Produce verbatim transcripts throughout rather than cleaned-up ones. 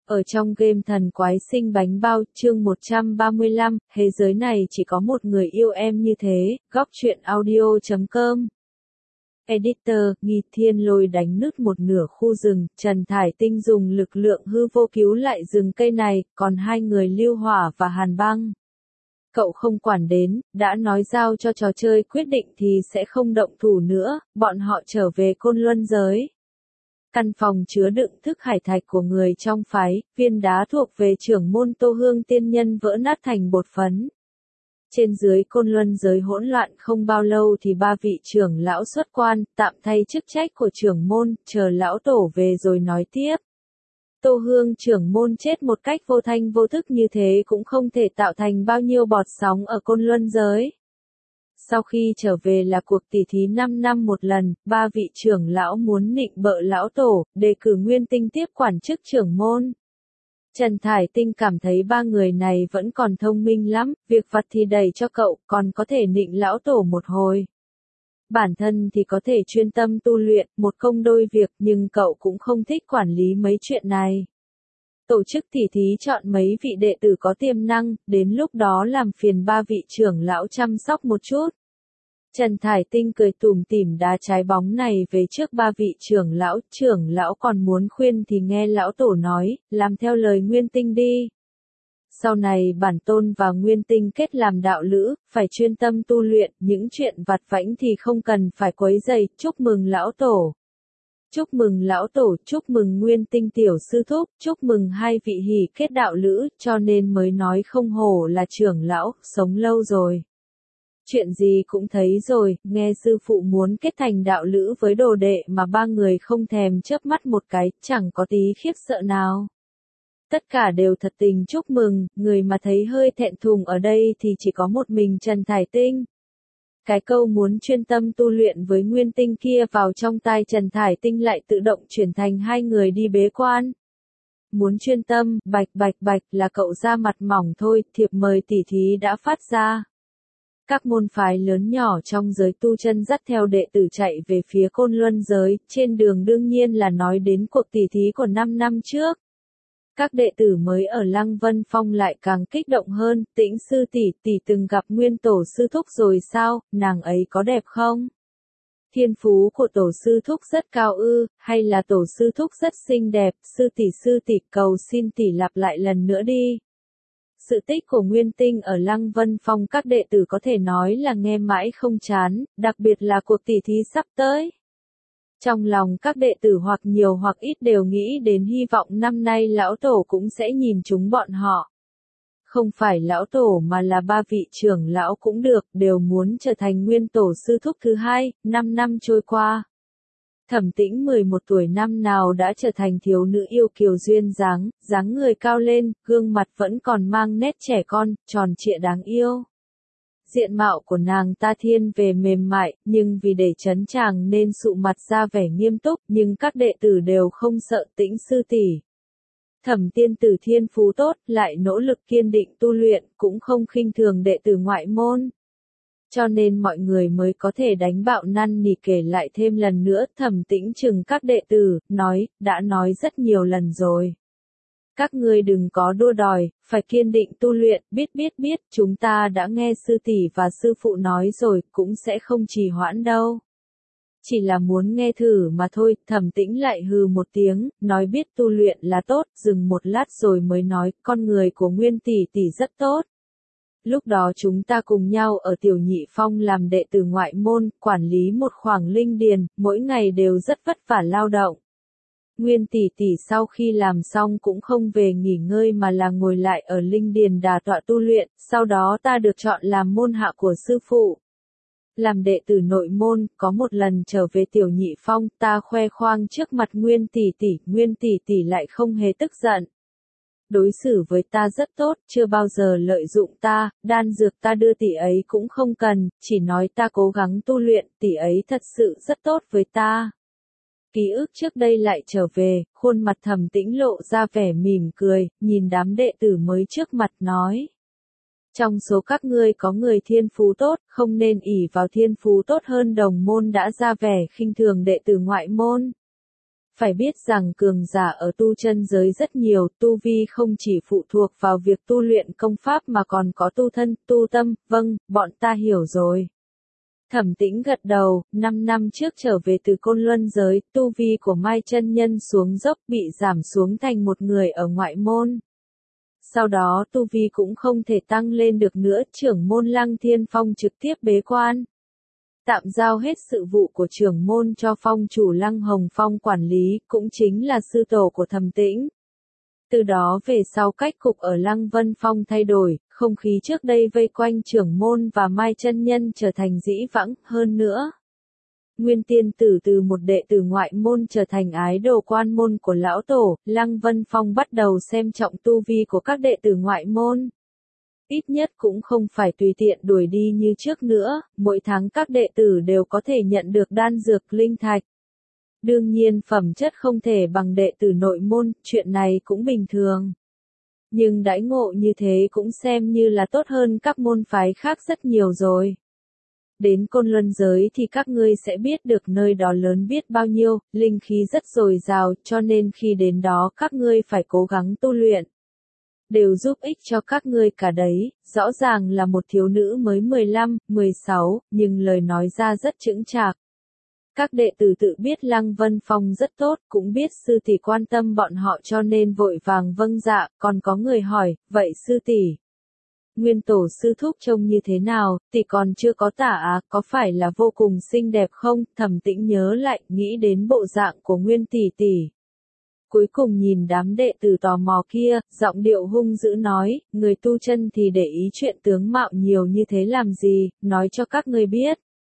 Ở trong game Thần Quái Sinh Bánh Bao, chương một trăm ba mươi lăm, thế giới này chỉ có một người yêu em như thế, góc truyện audio chấm com. Editor, Nghi Thiên Lôi đánh nứt một nửa khu rừng, Trần Thải Tinh dùng lực lượng hư vô cứu lại rừng cây này, còn hai người Lưu Hỏa và Hàn Băng. Cậu không quản đến, đã nói giao cho trò chơi quyết định thì sẽ không động thủ nữa, bọn họ trở về Côn Luân giới. Căn phòng chứa đựng thức hải thạch của người trong phái, viên đá thuộc về trưởng môn Tô Hương tiên nhân vỡ nát thành bột phấn. Trên dưới Côn Luân giới hỗn loạn không bao lâu thì ba vị trưởng lão xuất quan, tạm thay chức trách của trưởng môn, chờ lão tổ về rồi nói tiếp. Tô Hương trưởng môn chết một cách vô thanh vô thức như thế cũng không thể tạo thành bao nhiêu bọt sóng ở Côn Luân giới. Sau khi trở về là cuộc tỉ thí năm năm một lần, ba vị trưởng lão muốn nịnh bợ lão tổ, đề cử Nguyên Tinh tiếp quản chức trưởng môn. Trần Thải Tinh cảm thấy ba người này vẫn còn thông minh lắm, việc vặt thì đẩy cho cậu, còn có thể nịnh lão tổ một hồi. Bản thân thì có thể chuyên tâm tu luyện, một công đôi việc, nhưng cậu cũng không thích quản lý mấy chuyện này. Tổ chức tỉ thí chọn mấy vị đệ tử có tiềm năng, đến lúc đó làm phiền ba vị trưởng lão chăm sóc một chút. Trần Thải Tinh cười tủm tỉm đá trái bóng này về trước ba vị trưởng lão, trưởng lão còn muốn khuyên thì nghe lão tổ nói, làm theo lời Nguyên Tinh đi. Sau này bản tôn và Nguyên Tinh kết làm đạo lữ, phải chuyên tâm tu luyện, những chuyện vặt vãnh thì không cần phải quấy rầy, chúc mừng lão tổ. Chúc mừng lão tổ, chúc mừng Nguyên Tinh tiểu sư thúc, chúc mừng hai vị hỷ kết đạo lữ, cho nên mới nói không hổ là trưởng lão, sống lâu rồi. Chuyện gì cũng thấy rồi, nghe sư phụ muốn kết thành đạo lữ với đồ đệ mà ba người không thèm chớp mắt một cái, chẳng có tí khiếp sợ nào. Tất cả đều thật tình chúc mừng, người mà thấy hơi thẹn thùng ở đây thì chỉ có một mình Trần Thải Tinh. Cái câu muốn chuyên tâm tu luyện với Nguyên Tinh kia vào trong tai Trần Thải Tinh lại tự động chuyển thành hai người đi bế quan. Muốn chuyên tâm, bạch bạch bạch là cậu ra mặt mỏng thôi, thiệp mời tỉ thí đã phát ra. Các môn phái lớn nhỏ trong giới tu chân dắt theo đệ tử chạy về phía Côn Luân giới, trên đường đương nhiên là nói đến cuộc tỉ thí của năm năm trước. Các đệ tử mới ở Lăng Vân Phong lại càng kích động hơn, Tĩnh sư tỷ tỷ từng gặp Nguyên tổ sư thúc rồi sao, nàng ấy có đẹp không? Thiên phú của tổ sư thúc rất cao ư, hay là tổ sư thúc rất xinh đẹp, sư tỷ sư tỷ cầu xin tỷ lặp lại lần nữa đi. Sự tích của Nguyên Tinh ở Lăng Vân Phong các đệ tử có thể nói là nghe mãi không chán, đặc biệt là cuộc tỉ thí sắp tới. Trong lòng các đệ tử hoặc nhiều hoặc ít đều nghĩ đến hy vọng năm nay lão tổ cũng sẽ nhìn chúng bọn họ. Không phải lão tổ mà là ba vị trưởng lão cũng được, đều muốn trở thành Nguyên tổ sư thúc thứ hai, năm năm trôi qua. Thẩm Tĩnh mười một tuổi năm nào đã trở thành thiếu nữ yêu kiều duyên dáng, dáng người cao lên, gương mặt vẫn còn mang nét trẻ con, tròn trịa đáng yêu. Diện mạo của nàng ta thiên về mềm mại, nhưng vì để trấn tràng nên sụ mặt ra vẻ nghiêm túc, nhưng các đệ tử đều không sợ Tĩnh sư tỷ. Thẩm tiên tử thiên phú tốt, lại nỗ lực kiên định tu luyện, cũng không khinh thường đệ tử ngoại môn. Cho nên mọi người mới có thể đánh bạo năn nỉ kể lại thêm lần nữa, Thẩm Tĩnh chừng các đệ tử, nói, đã nói rất nhiều lần rồi. Các ngươi đừng có đua đòi, phải kiên định tu luyện, biết biết biết, chúng ta đã nghe sư tỷ và sư phụ nói rồi, cũng sẽ không trì hoãn đâu. Chỉ là muốn nghe thử mà thôi, Thẩm Tĩnh lại hừ một tiếng, nói biết tu luyện là tốt, dừng một lát rồi mới nói, con người của Nguyên tỷ tỷ rất tốt. Lúc đó chúng ta cùng nhau ở Tiểu Nhị Phong làm đệ tử ngoại môn, quản lý một khoảng linh điền, mỗi ngày đều rất vất vả lao động. Nguyên tỷ tỷ sau khi làm xong cũng không về nghỉ ngơi mà là ngồi lại ở linh điền đà tọa tu luyện, sau đó ta được chọn làm môn hạ của sư phụ. Làm đệ tử nội môn, có một lần trở về Tiểu Nhị Phong, ta khoe khoang trước mặt Nguyên tỷ tỷ, Nguyên tỷ tỷ lại không hề tức giận. Đối xử với ta rất tốt, chưa bao giờ lợi dụng ta, đan dược ta đưa tỷ ấy cũng không cần, chỉ nói ta cố gắng tu luyện, tỷ ấy thật sự rất tốt với ta. Ký ức trước đây lại trở về, khuôn mặt Thẩm Tĩnh lộ ra vẻ mỉm cười, nhìn đám đệ tử mới trước mặt nói. Trong số các ngươi có người thiên phú tốt, không nên ỷ vào thiên phú tốt hơn đồng môn đã ra vẻ khinh thường đệ tử ngoại môn. Phải biết rằng cường giả ở tu chân giới rất nhiều, tu vi không chỉ phụ thuộc vào việc tu luyện công pháp mà còn có tu thân, tu tâm, vâng, bọn ta hiểu rồi. Thẩm Tĩnh gật đầu, năm năm trước trở về từ Côn Luân giới, tu vi của Mai chân nhân xuống dốc bị giảm xuống thành một người ở ngoại môn. Sau đó tu vi cũng không thể tăng lên được nữa, trưởng môn Lăng Thiên Phong trực tiếp bế quan. Tạm giao hết sự vụ của trưởng môn cho phong chủ Lăng Hồng Phong quản lý, cũng chính là sư tổ của Thẩm Tĩnh. Từ đó về sau cách cục ở Lăng Vân Phong thay đổi, không khí trước đây vây quanh trưởng môn và Mai chân nhân trở thành dĩ vãng hơn nữa. Nguyên tiên tử từ một đệ tử ngoại môn trở thành ái đồ quan môn của lão tổ, Lăng Vân Phong bắt đầu xem trọng tu vi của các đệ tử ngoại môn. Ít nhất cũng không phải tùy tiện đuổi đi như trước nữa, mỗi tháng các đệ tử đều có thể nhận được đan dược linh thạch. Đương nhiên phẩm chất không thể bằng đệ tử nội môn, chuyện này cũng bình thường. Nhưng đãi ngộ như thế cũng xem như là tốt hơn các môn phái khác rất nhiều rồi. Đến Côn Luân giới thì các ngươi sẽ biết được nơi đó lớn biết bao nhiêu, linh khí rất dồi dào, cho nên khi đến đó các ngươi phải cố gắng tu luyện. Đều giúp ích cho các ngươi cả đấy, rõ ràng là một thiếu nữ mới mười lăm, mười sáu, nhưng lời nói ra rất chững chạc. Các đệ tử tự biết Lăng Vân Phong rất tốt, cũng biết sư tỷ quan tâm bọn họ cho nên vội vàng vâng dạ, còn có người hỏi, vậy sư tỷ, Nguyên tổ sư thúc trông như thế nào, tỷ còn chưa có tả á, có phải là vô cùng xinh đẹp không? Thẩm Tĩnh nhớ lại, nghĩ đến bộ dạng của Nguyên tỷ tỷ. Cuối cùng nhìn đám đệ tử tò mò kia, giọng điệu hung dữ nói, người tu chân thì để ý chuyện tướng mạo nhiều như thế làm gì, nói cho các ngươi biết.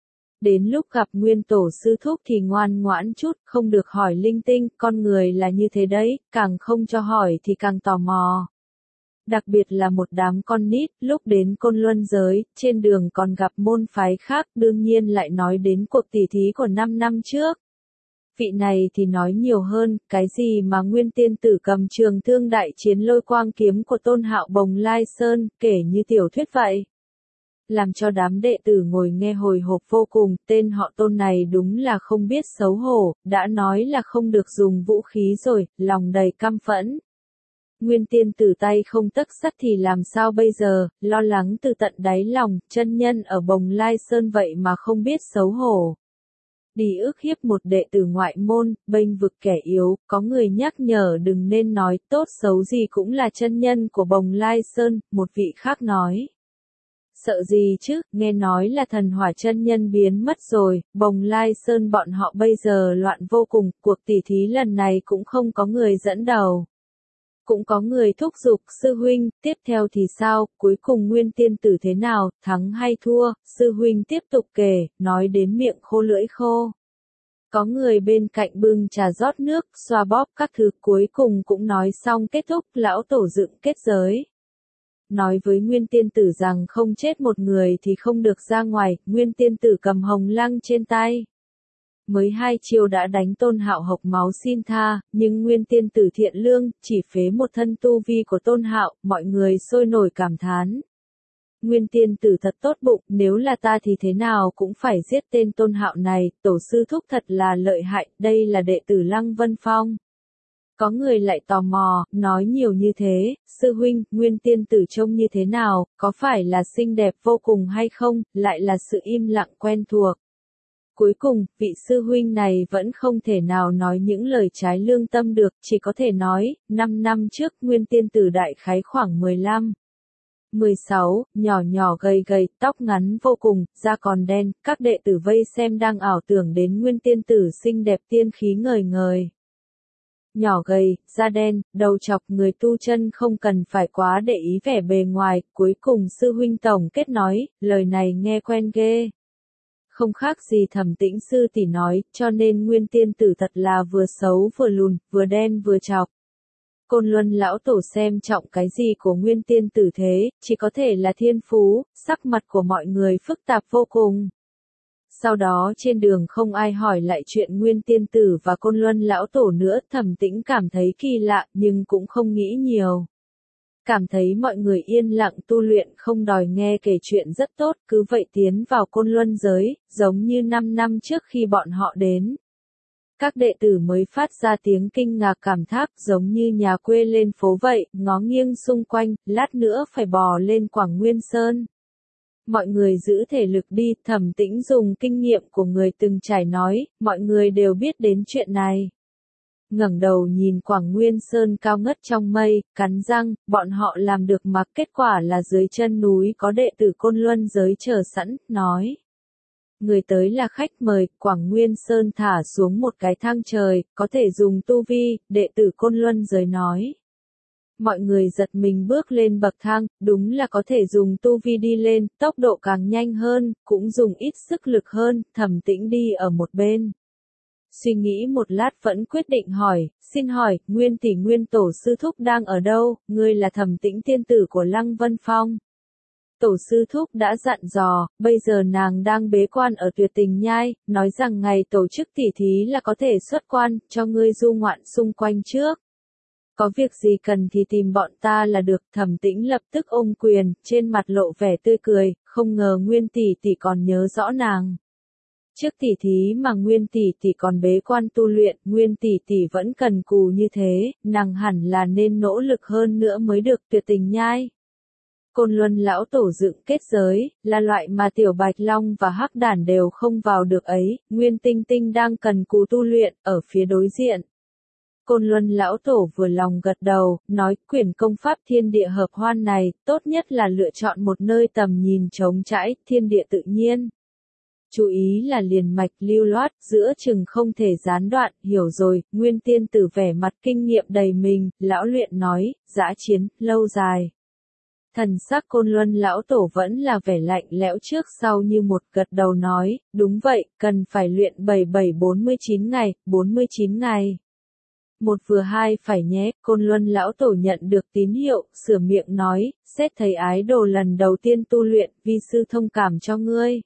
Đến lúc gặp Nguyên tổ sư thúc thì ngoan ngoãn chút, không được hỏi linh tinh, con người là như thế đấy, càng không cho hỏi thì càng tò mò. Đặc biệt là một đám con nít, lúc đến Côn Luân giới, trên đường còn gặp môn phái khác, đương nhiên lại nói đến cuộc tỉ thí của năm năm trước. Vị này thì nói nhiều hơn, cái gì mà Nguyên tiên tử cầm trường thương đại chiến lôi quang kiếm của Tôn Hạo Bồng Lai Sơn, kể như tiểu thuyết vậy. Làm cho đám đệ tử ngồi nghe hồi hộp vô cùng, tên họ Tôn này đúng là không biết xấu hổ, đã nói là không được dùng vũ khí rồi, lòng đầy căm phẫn. Nguyên tiên tử tay không tấc sắt thì làm sao bây giờ, lo lắng từ tận đáy lòng, chân nhân ở Bồng Lai Sơn vậy mà không biết xấu hổ. Đi ức hiếp một đệ tử ngoại môn, bênh vực kẻ yếu, có người nhắc nhở đừng nên nói, tốt xấu gì cũng là chân nhân của Bồng Lai Sơn, một vị khác nói. Sợ gì chứ, nghe nói là thần hỏa chân nhân biến mất rồi, Bồng Lai Sơn bọn họ bây giờ loạn vô cùng, cuộc tỉ thí lần này cũng không có người dẫn đầu. Cũng có người thúc giục, sư huynh, tiếp theo thì sao, cuối cùng Nguyên tiên tử thế nào, thắng hay thua, sư huynh tiếp tục kể, nói đến miệng khô lưỡi khô. Có người bên cạnh bưng trà rót nước, xoa bóp các thứ, cuối cùng cũng nói xong kết thúc, lão tổ dựng kết giới. Nói với Nguyên tiên tử rằng không chết một người thì không được ra ngoài, Nguyên tiên tử cầm hồng lăng trên tay. Mới hai chiêu đã đánh Tôn Hạo hộc máu xin tha, nhưng Nguyên tiên tử thiện lương, chỉ phế một thân tu vi của Tôn Hạo, mọi người sôi nổi cảm thán. Nguyên tiên tử thật tốt bụng, nếu là ta thì thế nào cũng phải giết tên Tôn Hạo này, tổ sư thúc thật là lợi hại, đây là đệ tử Lăng Vân Phong. Có người lại tò mò, nói nhiều như thế, sư huynh, Nguyên tiên tử trông như thế nào, có phải là xinh đẹp vô cùng hay không, lại là sự im lặng quen thuộc. Cuối cùng, vị sư huynh này vẫn không thể nào nói những lời trái lương tâm được, chỉ có thể nói, năm năm trước Nguyên tiên tử đại khái khoảng mười lăm, mười sáu, nhỏ nhỏ gầy gầy, tóc ngắn vô cùng, da còn đen, các đệ tử vây xem đang ảo tưởng đến Nguyên tiên tử xinh đẹp tiên khí ngời ngời. Nhỏ gầy, da đen, đầu chọc, người tu chân không cần phải quá để ý vẻ bề ngoài, cuối cùng sư huynh tổng kết nói, lời này nghe quen ghê. Không khác gì Thẩm Tĩnh sư tỷ nói, cho nên Nguyên tiên tử thật là vừa xấu vừa lùn, vừa đen vừa chọc. Côn Luân lão tổ xem trọng cái gì của Nguyên tiên tử thế, chỉ có thể là thiên phú, sắc mặt của mọi người phức tạp vô cùng. Sau đó trên đường không ai hỏi lại chuyện Nguyên tiên tử và Côn Luân lão tổ nữa, Thẩm Tĩnh cảm thấy kỳ lạ nhưng cũng không nghĩ nhiều. Cảm thấy mọi người yên lặng tu luyện không đòi nghe kể chuyện rất tốt, cứ vậy tiến vào Côn Luân giới, giống như năm năm trước khi bọn họ đến. các đệ tử mới phát ra tiếng kinh ngạc cảm thán, giống như nhà quê lên phố vậy, ngó nghiêng xung quanh, lát nữa phải bò lên Quảng Nguyên Sơn. Mọi người giữ thể lực đi, Thẩm Tĩnh dùng kinh nghiệm của người từng trải nói, mọi người đều biết đến chuyện này. Ngẩng đầu nhìn Quảng Nguyên Sơn cao ngất trong mây, cắn răng, bọn họ làm được mà kết quả là dưới chân núi có đệ tử Côn Luân giới chờ sẵn, nói. Người tới là khách mời, Quảng Nguyên Sơn thả xuống một cái thang trời, có thể dùng tu vi, đệ tử Côn Luân giới nói. Mọi người giật mình bước lên bậc thang, đúng là có thể dùng tu vi đi lên, tốc độ càng nhanh hơn, cũng dùng ít sức lực hơn, Thẩm Tĩnh đi ở một bên. Suy nghĩ một lát vẫn quyết định hỏi, xin hỏi, Nguyên tỷ Nguyên tổ sư thúc đang ở đâu, ngươi là Thẩm Tĩnh tiên tử của Lăng Vân Phong. Tổ sư thúc đã dặn dò, bây giờ nàng đang bế quan ở Tuyệt Tình Nhai, nói rằng ngày tổ chức tỉ thí là có thể xuất quan, cho ngươi du ngoạn xung quanh trước. Có việc gì cần thì tìm bọn ta là được, Thẩm Tĩnh lập tức ôm quyền, trên mặt lộ vẻ tươi cười, không ngờ Nguyên tỷ tỷ còn nhớ rõ nàng. Trước tỉ thí mà Nguyên tỷ tỷ còn bế quan tu luyện, Nguyên tỷ tỷ vẫn cần cù như thế, nàng hẳn là nên nỗ lực hơn nữa mới được, Tuyệt Tình Nhai. Côn Luân lão tổ dựng kết giới, là loại mà Tiểu Bạch Long và Hắc Đản đều không vào được ấy, Nguyên Tinh Tinh đang cần cù tu luyện, ở phía đối diện. Côn Luân lão tổ vừa lòng gật đầu, nói, quyển công pháp thiên địa hợp hoan này, tốt nhất là lựa chọn một nơi tầm nhìn trống trải, thiên địa tự nhiên. Chú ý là liền mạch lưu loát, giữa chừng không thể gián đoạn, hiểu rồi, Nguyên tiên tử vẻ mặt kinh nghiệm đầy mình, lão luyện nói, dã chiến, lâu dài. Thần sắc Côn Luân lão tổ vẫn là vẻ lạnh lẽo trước sau như một, gật đầu nói, đúng vậy, cần phải luyện bảy bảy bốn mươi chín ngày, bốn mươi chín ngày. Một vừa hai phải nhé, Côn Luân lão tổ nhận được tín hiệu, sửa miệng nói, xét thấy ái đồ lần đầu tiên tu luyện, vi sư thông cảm cho ngươi.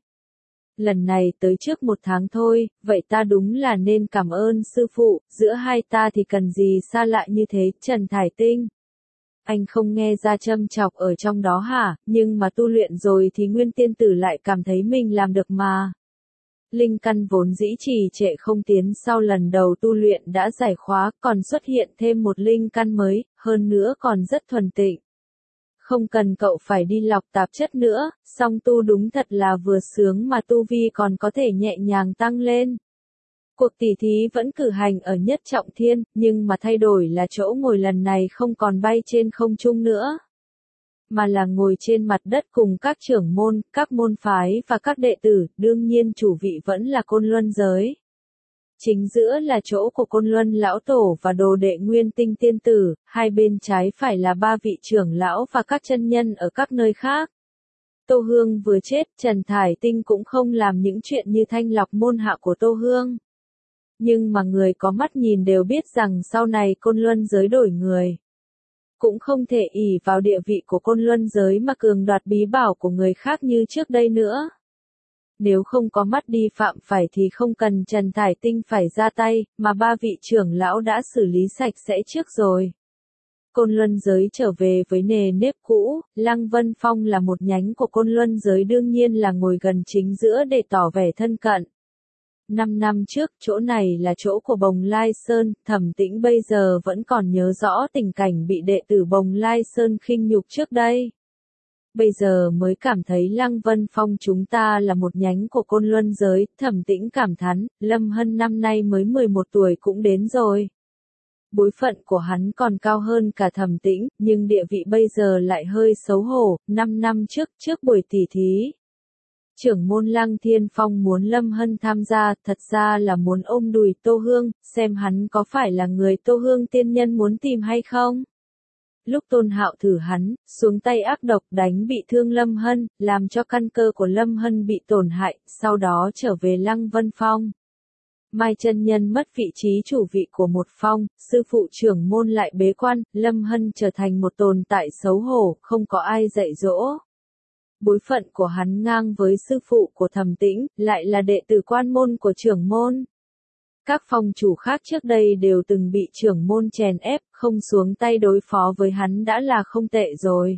Lần này tới trước một tháng thôi, vậy ta đúng là nên cảm ơn sư phụ, giữa hai ta thì cần gì xa lạ như thế, Trần Thải Tinh. Anh không nghe ra châm chọc ở trong đó hả, nhưng mà tu luyện rồi thì Nguyên tiên tử lại cảm thấy mình làm được mà. Linh căn vốn dĩ trì trệ không tiến sau lần đầu tu luyện đã giải khóa, còn xuất hiện thêm một linh căn mới, hơn nữa còn rất thuần tịnh. Không cần cậu phải đi lọc tạp chất nữa, song tu đúng thật là vừa sướng mà tu vi còn có thể nhẹ nhàng tăng lên. Cuộc tỉ thí vẫn cử hành ở Nhất Trọng Thiên, nhưng mà thay đổi là chỗ ngồi lần này không còn bay trên không trung nữa, mà là ngồi trên mặt đất cùng các trưởng môn, các môn phái và các đệ tử, đương nhiên chủ vị vẫn là Côn Luân giới. Chính giữa là chỗ của Côn Luân lão tổ và đồ đệ Nguyên Tinh tiên tử, hai bên trái phải là ba vị trưởng lão và các chân nhân ở các nơi khác. Tô Hương vừa chết, Trần Thải Tinh cũng không làm những chuyện như thanh lọc môn hạ của Tô Hương. Nhưng mà người có mắt nhìn đều biết rằng sau này Côn Luân giới đổi người. Cũng không thể ỷ vào địa vị của Côn Luân giới mà cường đoạt bí bảo của người khác như trước đây nữa. Nếu không có mắt đi phạm phải thì không cần Trần Thải Tinh phải ra tay, mà ba vị trưởng lão đã xử lý sạch sẽ trước rồi. Côn Luân giới trở về với nề nếp cũ, Lăng Vân Phong là một nhánh của Côn Luân giới đương nhiên là ngồi gần chính giữa để tỏ vẻ thân cận. Năm năm trước, chỗ này là chỗ của Bồng Lai Sơn, Thẩm Tĩnh bây giờ vẫn còn nhớ rõ tình cảnh bị đệ tử Bồng Lai Sơn khinh nhục trước đây. Bây giờ mới cảm thấy Lăng Vân Phong chúng ta là một nhánh của Côn Luân giới, Thẩm Tĩnh cảm thán, Lâm Hân năm nay mới mười một tuổi cũng đến rồi. Bối phận của hắn còn cao hơn cả Thẩm Tĩnh, nhưng địa vị bây giờ lại hơi xấu hổ, năm năm trước, trước buổi tỉ thí. Trưởng môn Lăng Thiên Phong muốn Lâm Hân tham gia, thật ra là muốn ôm đùi Tô Hương, xem hắn có phải là người Tô Hương tiên nhân muốn tìm hay không. Lúc Tôn Hạo thử hắn, xuống tay ác độc đánh bị thương Lâm Hân, làm cho căn cơ của Lâm Hân bị tổn hại, sau đó trở về Lăng Vân Phong. Mai chân nhân mất vị trí chủ vị của một phong, sư phụ trưởng môn lại bế quan, Lâm Hân trở thành một tồn tại xấu hổ, không có ai dạy dỗ. Bối phận của hắn ngang với sư phụ của Thẩm Tĩnh, lại là đệ tử quan môn của trưởng môn. Các phong chủ khác trước đây đều từng bị trưởng môn chèn ép, không xuống tay đối phó với hắn đã là không tệ rồi.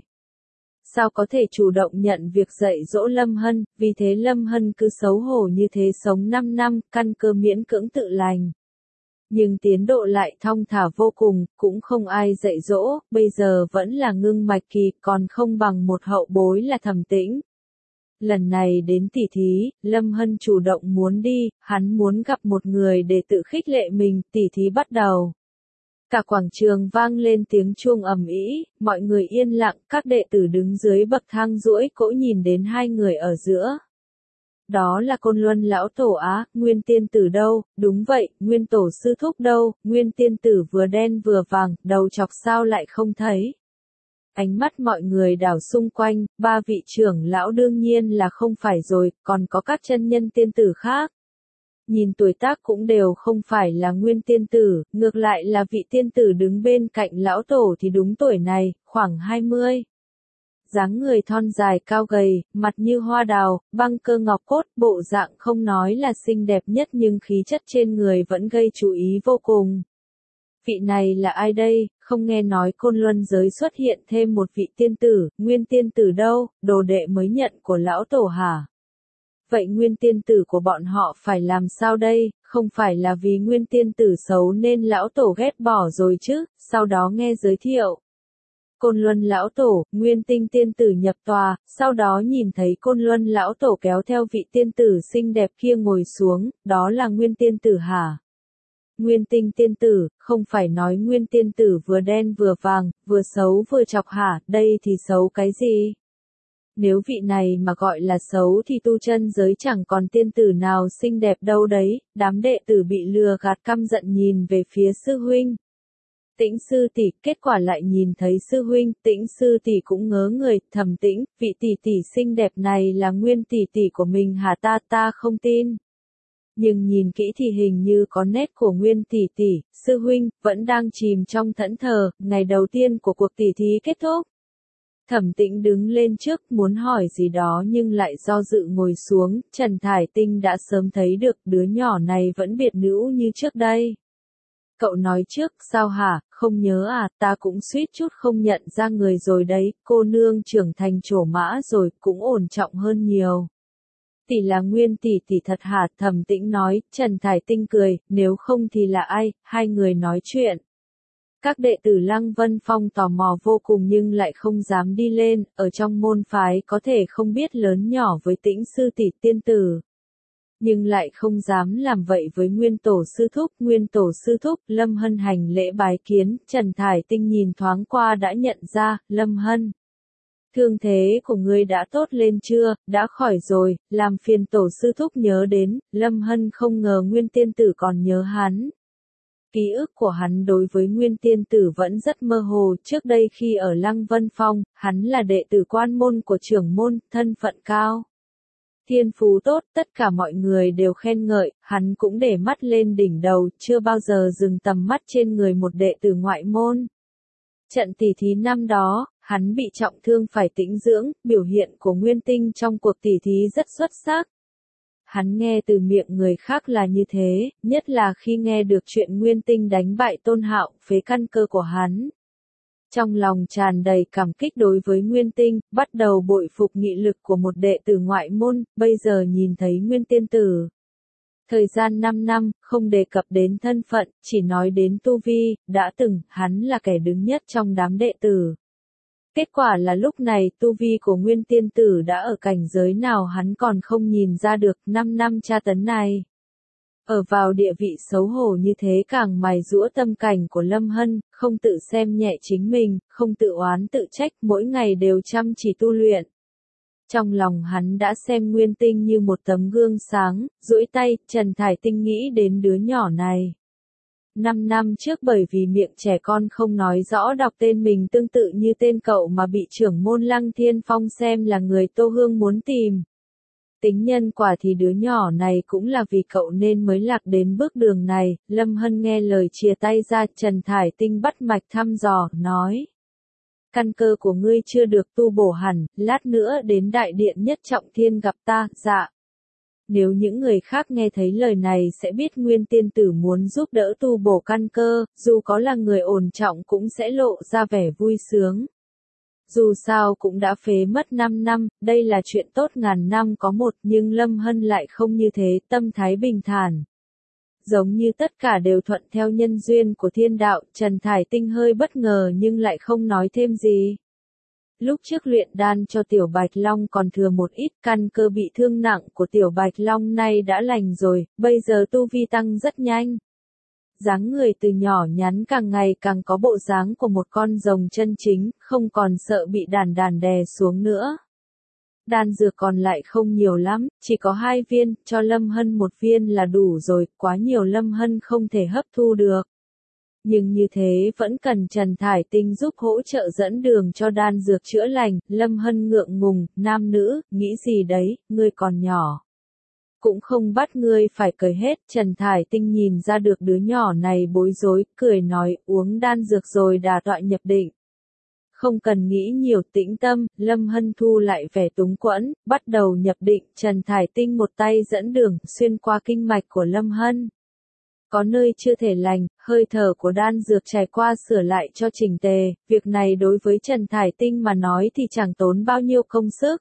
Sao có thể chủ động nhận việc dạy dỗ Lâm Hân, vì thế Lâm Hân cứ xấu hổ như thế sống năm năm, căn cơ miễn cưỡng tự lành. Nhưng tiến độ lại thong thả vô cùng, cũng không ai dạy dỗ, bây giờ vẫn là ngưng mạch kỳ, còn không bằng một hậu bối là Thẩm Tĩnh. Lần này đến tỷ thí, Lâm Hân chủ động muốn đi, hắn muốn gặp một người để tự khích lệ mình, tỷ thí bắt đầu. Cả quảng trường vang lên tiếng chuông ầm ĩ, mọi người yên lặng, các đệ tử đứng dưới bậc thang duỗi cỗ nhìn đến hai người ở giữa. Đó là Côn Luân lão tổ á, Nguyên tiên tử đâu, đúng vậy, Nguyên tổ sư thúc đâu, Nguyên tiên tử vừa đen vừa vàng, đầu chọc sao lại không thấy. Ánh mắt mọi người đảo xung quanh, ba vị trưởng lão đương nhiên là không phải rồi, còn có các chân nhân tiên tử khác. Nhìn tuổi tác cũng đều không phải là Nguyên tiên tử, ngược lại là vị tiên tử đứng bên cạnh lão tổ thì đúng tuổi này, khoảng hai mươi. Dáng người thon dài cao gầy, mặt như hoa đào, băng cơ ngọc cốt, bộ dạng không nói là xinh đẹp nhất nhưng khí chất trên người vẫn gây chú ý vô cùng. Vị này là ai đây, không nghe nói Côn Luân giới xuất hiện thêm một vị tiên tử, Nguyên tiên tử đâu, đồ đệ mới nhận của lão tổ hả? Vậy Nguyên tiên tử của bọn họ phải làm sao đây, không phải là vì Nguyên tiên tử xấu nên lão tổ ghét bỏ rồi chứ, sau đó nghe giới thiệu. Côn Luân lão tổ, Nguyên tinh tiên tử nhập tòa, sau đó nhìn thấy Côn Luân lão tổ kéo theo vị tiên tử xinh đẹp kia ngồi xuống, đó là Nguyên tiên tử hả? Nguyên tinh tiên tử, không phải nói Nguyên tiên tử vừa đen vừa vàng, vừa xấu vừa chọc hả, đây thì xấu cái gì? Nếu vị này mà gọi là xấu thì tu chân giới chẳng còn tiên tử nào xinh đẹp đâu đấy, đám đệ tử bị lừa gạt căm giận nhìn về phía sư huynh. Tĩnh sư tỷ, kết quả lại nhìn thấy sư huynh, Tĩnh sư tỷ cũng ngớ người, Thẩm Tĩnh, vị tỷ tỷ xinh đẹp này là Nguyên tỷ tỷ của mình hả, ta ta không tin. Nhưng nhìn kỹ thì hình như có nét của Nguyên tỷ tỷ, sư huynh vẫn đang chìm trong thẫn thờ, ngày đầu tiên của cuộc tỷ thí kết thúc. Thẩm Tĩnh đứng lên trước muốn hỏi gì đó nhưng lại do dự ngồi xuống, Trần Thải Tinh đã sớm thấy được đứa nhỏ này vẫn biệt nữ như trước đây. Cậu nói trước, sao hả, không nhớ à, ta cũng suýt chút không nhận ra người rồi đấy, cô nương trưởng thành trổ mã rồi, cũng ổn trọng hơn nhiều. Tỷ là Nguyên tỷ tỷ thật hả, Thẩm Tĩnh nói, Trần Thải Tinh cười, nếu không thì là ai, hai người nói chuyện. Các đệ tử Lăng Vân Phong tò mò vô cùng nhưng lại không dám đi lên, ở trong môn phái có thể không biết lớn nhỏ với Tĩnh sư tỷ tiên tử. Nhưng lại không dám làm vậy với Nguyên tổ sư thúc, Nguyên tổ sư thúc, Lâm Hân hành lễ bái kiến, Trần Thải Tinh nhìn thoáng qua đã nhận ra, Lâm Hân. Thương thế của ngươi đã tốt lên chưa, đã khỏi rồi, làm phiền tổ sư thúc nhớ đến, Lâm Hân không ngờ Nguyên tiên tử còn nhớ hắn. Ký ức của hắn đối với Nguyên tiên tử vẫn rất mơ hồ, trước đây khi ở Lăng Vân Phong, hắn là đệ tử quan môn của trưởng môn, thân phận cao. Thiên phú tốt, tất cả mọi người đều khen ngợi, hắn cũng để mắt lên đỉnh đầu, chưa bao giờ dừng tầm mắt trên người một đệ tử ngoại môn. Trận tỷ thí năm đó, hắn bị trọng thương phải tĩnh dưỡng, biểu hiện của Nguyên Tinh trong cuộc tỷ thí rất xuất sắc. Hắn nghe từ miệng người khác là như thế, nhất là khi nghe được chuyện Nguyên Tinh đánh bại Tôn Hạo, phế căn cơ của hắn. Trong lòng tràn đầy cảm kích đối với Nguyên Tinh, bắt đầu bội phục nghị lực của một đệ tử ngoại môn, bây giờ nhìn thấy Nguyên tiên tử. Thời gian năm năm, không đề cập đến thân phận, chỉ nói đến tu vi, đã từng, hắn là kẻ đứng nhất trong đám đệ tử. Kết quả là lúc này tu vi của Nguyên tiên tử đã ở cảnh giới nào hắn còn không nhìn ra được, năm năm tra tấn này. Ở vào địa vị xấu hổ như thế càng mài giũa tâm cảnh của Lâm Hân, không tự xem nhẹ chính mình, không tự oán tự trách, mỗi ngày đều chăm chỉ tu luyện. Trong lòng hắn đã xem Nguyên Tinh như một tấm gương sáng, duỗi tay, Trần Thải Tinh nghĩ đến đứa nhỏ này. Năm năm trước bởi vì miệng trẻ con không nói rõ đọc tên mình tương tự như tên cậu mà bị trưởng môn Lăng Thiên Phong xem là người Tô Hương muốn tìm. Tính nhân quả thì đứa nhỏ này cũng là vì cậu nên mới lạc đến bước đường này, Lâm Hân nghe lời chia tay ra, Trần Thải Tinh bắt mạch thăm dò, nói. Căn cơ của ngươi chưa được tu bổ hẳn, lát nữa đến đại điện nhất trọng thiên gặp ta, dạ. Nếu những người khác nghe thấy lời này sẽ biết Nguyên tiên tử muốn giúp đỡ tu bổ căn cơ, dù có là người ổn trọng cũng sẽ lộ ra vẻ vui sướng. Dù sao cũng đã phế mất năm năm, đây là chuyện tốt ngàn năm có một nhưng Lâm Hân lại không như thế, tâm thái bình thản. Giống như tất cả đều thuận theo nhân duyên của thiên đạo, Trần Thải Tinh hơi bất ngờ nhưng lại không nói thêm gì. Lúc trước luyện đan cho Tiểu Bạch Long còn thừa một ít, căn cơ bị thương nặng của Tiểu Bạch Long nay đã lành rồi, bây giờ tu vi tăng rất nhanh. Dáng người từ nhỏ nhắn càng ngày càng có bộ dáng của một con rồng chân chính, không còn sợ bị đàn đàn đè xuống nữa. Đan dược còn lại không nhiều lắm, chỉ có hai viên, cho Lâm Hân một viên là đủ rồi, quá nhiều Lâm Hân không thể hấp thu được. Nhưng như thế vẫn cần Trần Thải Tinh giúp hỗ trợ dẫn đường cho đan dược chữa lành, Lâm Hân ngượng ngùng, nam nữ, nghĩ gì đấy, ngươi còn nhỏ. Cũng không bắt ngươi phải cười hết, Trần Thải Tinh nhìn ra được đứa nhỏ này bối rối, cười nói, uống đan dược rồi đà tọa nhập định. Không cần nghĩ nhiều, tĩnh tâm, Lâm Hân thu lại vẻ túng quẫn, bắt đầu nhập định, Trần Thải Tinh một tay dẫn đường, xuyên qua kinh mạch của Lâm Hân. Có nơi chưa thể lành, hơi thở của đan dược trải qua sửa lại cho chỉnh tề, việc này đối với Trần Thải Tinh mà nói thì chẳng tốn bao nhiêu công sức.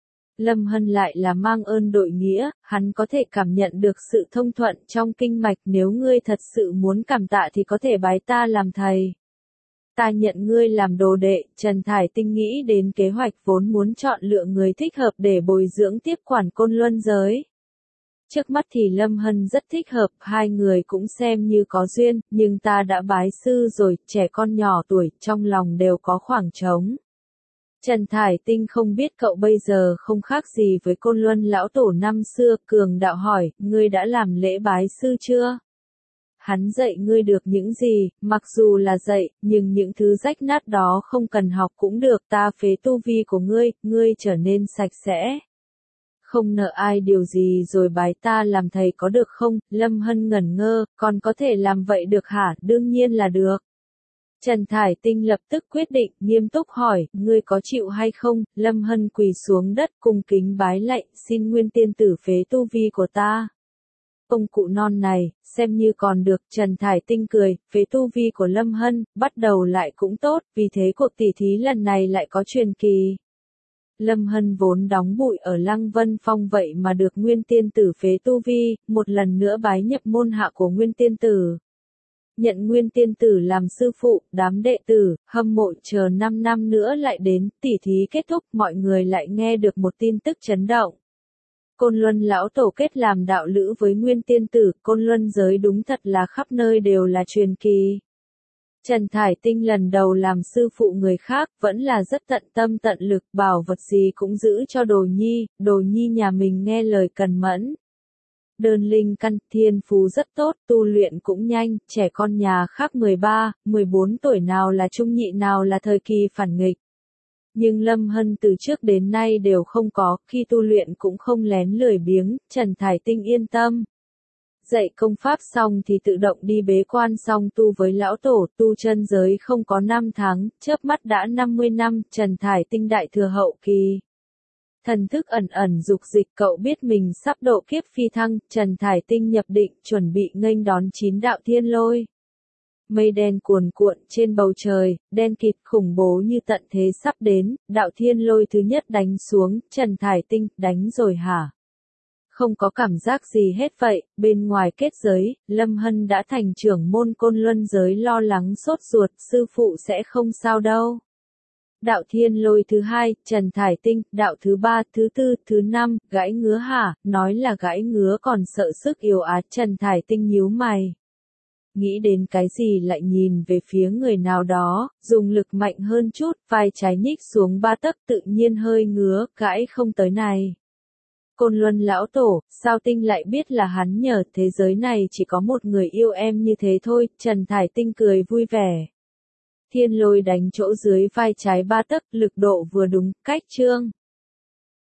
Lâm Hân lại là mang ơn đội nghĩa, hắn có thể cảm nhận được sự thông thuận trong kinh mạch, nếu ngươi thật sự muốn cảm tạ thì có thể bái ta làm thầy. Ta nhận ngươi làm đồ đệ, Trần Thải Tinh nghĩ đến kế hoạch vốn muốn chọn lựa người thích hợp để bồi dưỡng tiếp quản Côn Luân giới. Trước mắt thì Lâm Hân rất thích hợp, hai người cũng xem như có duyên, nhưng ta đã bái sư rồi, trẻ con nhỏ tuổi, trong lòng đều có khoảng trống. Trần Thải Tinh không biết cậu bây giờ không khác gì với Côn Luân lão tổ năm xưa, cường đạo hỏi, ngươi đã làm lễ bái sư chưa? Hắn dạy ngươi được những gì, mặc dù là dạy, nhưng những thứ rách nát đó không cần học cũng được, ta phế tu vi của ngươi, ngươi trở nên sạch sẽ. Không nợ ai điều gì rồi bái ta làm thầy có được không? Lâm Hân ngẩn ngơ, còn có thể làm vậy được hả? Đương nhiên là được. Trần Thải Tinh lập tức quyết định, nghiêm túc hỏi, ngươi có chịu hay không? Lâm Hân quỳ xuống đất cung kính bái lạy, xin Nguyên Tiên Tử phế tu vi của ta. Công cụ non này, xem như còn được, Trần Thải Tinh cười, phế tu vi của Lâm Hân, bắt đầu lại cũng tốt, vì thế cuộc tỉ thí lần này lại có truyền kỳ. Lâm Hân vốn đóng bụi ở Lăng Vân Phong vậy mà được Nguyên Tiên Tử phế tu vi, một lần nữa bái nhập môn hạ của Nguyên Tiên Tử. Nhận Nguyên Tiên Tử làm sư phụ, đám đệ tử, hâm mộ chờ năm năm nữa lại đến, tỉ thí kết thúc, mọi người lại nghe được một tin tức chấn động. Côn Luân lão tổ kết làm đạo lữ với Nguyên Tiên Tử, Côn Luân giới đúng thật là khắp nơi đều là truyền kỳ. Trần Thải Tinh lần đầu làm sư phụ người khác, vẫn là rất tận tâm tận lực, bảo vật gì cũng giữ cho Đồ Nhi, Đồ Nhi nhà mình nghe lời cần mẫn. Đơn linh căn, thiên phú rất tốt, tu luyện cũng nhanh, trẻ con nhà khác mười ba, mười bốn tuổi nào là trung nhị nào là thời kỳ phản nghịch. Nhưng Lâm Hân từ trước đến nay đều không có, khi tu luyện cũng không lén lười biếng, Trần Thải Tinh yên tâm. Dạy công pháp xong thì tự động đi bế quan xong tu với lão tổ, tu chân giới không có năm tháng, chớp mắt đã năm mươi năm, Trần Thải Tinh đại thừa hậu kỳ. Thần thức ẩn ẩn dục dịch, cậu biết mình sắp độ kiếp phi thăng, Trần Thải Tinh nhập định, chuẩn bị nghênh đón chín đạo thiên lôi. Mây đen cuồn cuộn trên bầu trời, đen kịt khủng bố như tận thế sắp đến, đạo thiên lôi thứ nhất đánh xuống, Trần Thải Tinh, đánh rồi hả? Không có cảm giác gì hết vậy, bên ngoài kết giới, Lâm Hân đã thành trưởng môn Côn Luân giới lo lắng sốt ruột, sư phụ sẽ không sao đâu. Đạo thiên lôi thứ hai, Trần Thải Tinh, đạo thứ ba, thứ tư, thứ năm, gãy ngứa hả? Nói là gãy ngứa còn sợ sức yếu á, Trần Thải Tinh nhíu mày. Nghĩ đến cái gì lại nhìn về phía người nào đó, dùng lực mạnh hơn chút, vai trái nhích xuống ba tấc tự nhiên hơi ngứa, gãy không tới này. Côn Luân lão tổ, sao Tinh lại biết là hắn nhờ, thế giới này chỉ có một người yêu em như thế thôi, Trần Thải Tinh cười vui vẻ. Thiên lôi đánh chỗ dưới vai trái ba tấc, lực độ vừa đúng, cách chương.